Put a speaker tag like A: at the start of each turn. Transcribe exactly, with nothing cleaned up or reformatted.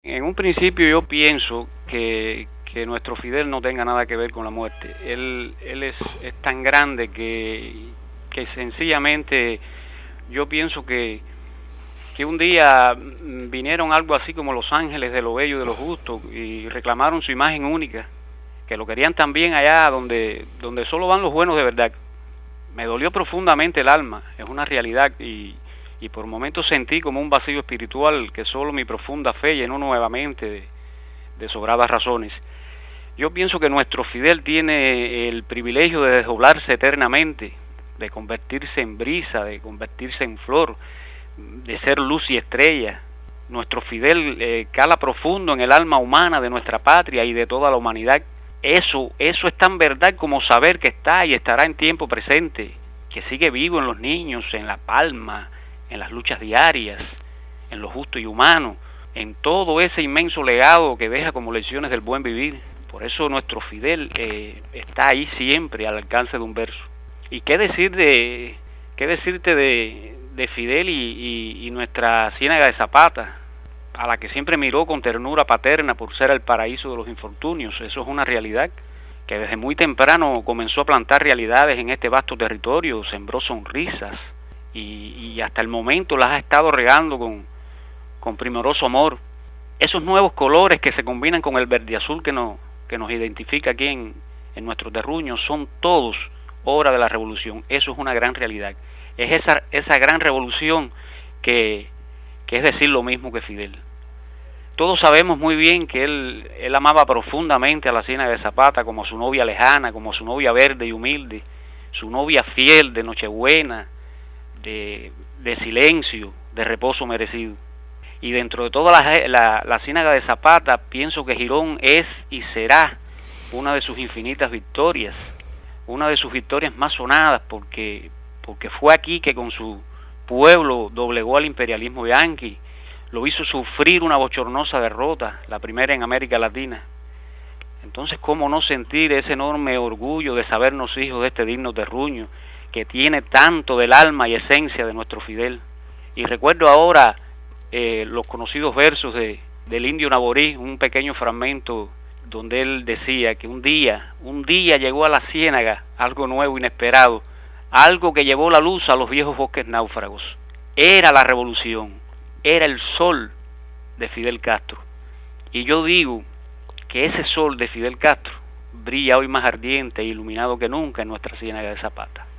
A: En un principio yo pienso que, que nuestro Fidel no tenga nada que ver con la muerte. Él, él es, es tan grande que, que sencillamente yo pienso que, que un día vinieron algo así como los ángeles de lo bello y de lo justo y reclamaron su imagen única, que lo querían también allá donde, donde solo van los buenos de verdad. Me dolió profundamente el alma, es una realidad, y y por momentos sentí como un vacío espiritual que solo mi profunda fe llenó nuevamente de, de sobradas razones. Yo pienso que nuestro Fidel tiene el privilegio de desdoblarse eternamente, de convertirse en brisa, de convertirse en flor, de ser luz y estrella. Nuestro Fidel eh, cala profundo en el alma humana de nuestra patria y de toda la humanidad. Eso, eso es tan verdad como saber que está y estará en tiempo presente, que sigue vivo en los niños, en La Palma, en las luchas diarias, en lo justo y humano, en todo ese inmenso legado que deja como lecciones del buen vivir. Por eso nuestro Fidel eh, está ahí siempre al alcance de un verso. ¿Y qué decir de qué decirte de, de Fidel y, y, y nuestra Ciénaga de Zapata, a la que siempre miró con ternura paterna por ser el paraíso de los infortunios? Eso es una realidad, que desde muy temprano comenzó a plantar realidades en este vasto territorio, sembró sonrisas, Y, y hasta el momento las ha estado regando con, con primoroso amor. Esos nuevos colores que se combinan con el verde azul que nos, que nos identifica aquí en, en nuestros terruños son todos obra de la revolución. Eso es una gran realidad. Es esa, esa gran revolución que, que es decir lo mismo que Fidel. Todos sabemos muy bien que él, él amaba profundamente a la Ciénaga de Zapata como a su novia lejana, como a su novia verde y humilde, su novia fiel de Nochebuena, De, de silencio, de reposo merecido. Y dentro de toda la, la, la Ciénaga de Zapata, pienso que Girón es y será una de sus infinitas victorias, una de sus victorias más sonadas, porque, porque fue aquí que con su pueblo doblegó al imperialismo yanqui, lo hizo sufrir una bochornosa derrota, la primera en América Latina. Entonces, ¿cómo no sentir ese enorme orgullo de sabernos hijos de este digno terruño, que tiene tanto del alma y esencia de nuestro Fidel? Y recuerdo ahora eh, los conocidos versos de, del indio Naborí, un pequeño fragmento donde él decía que un día, un día llegó a la Ciénaga algo nuevo, inesperado, algo que llevó la luz a los viejos bosques náufragos. Era la revolución, era el sol de Fidel Castro. Y yo digo que ese sol de Fidel Castro brilla hoy más ardiente e iluminado que nunca en nuestra Ciénaga de Zapata.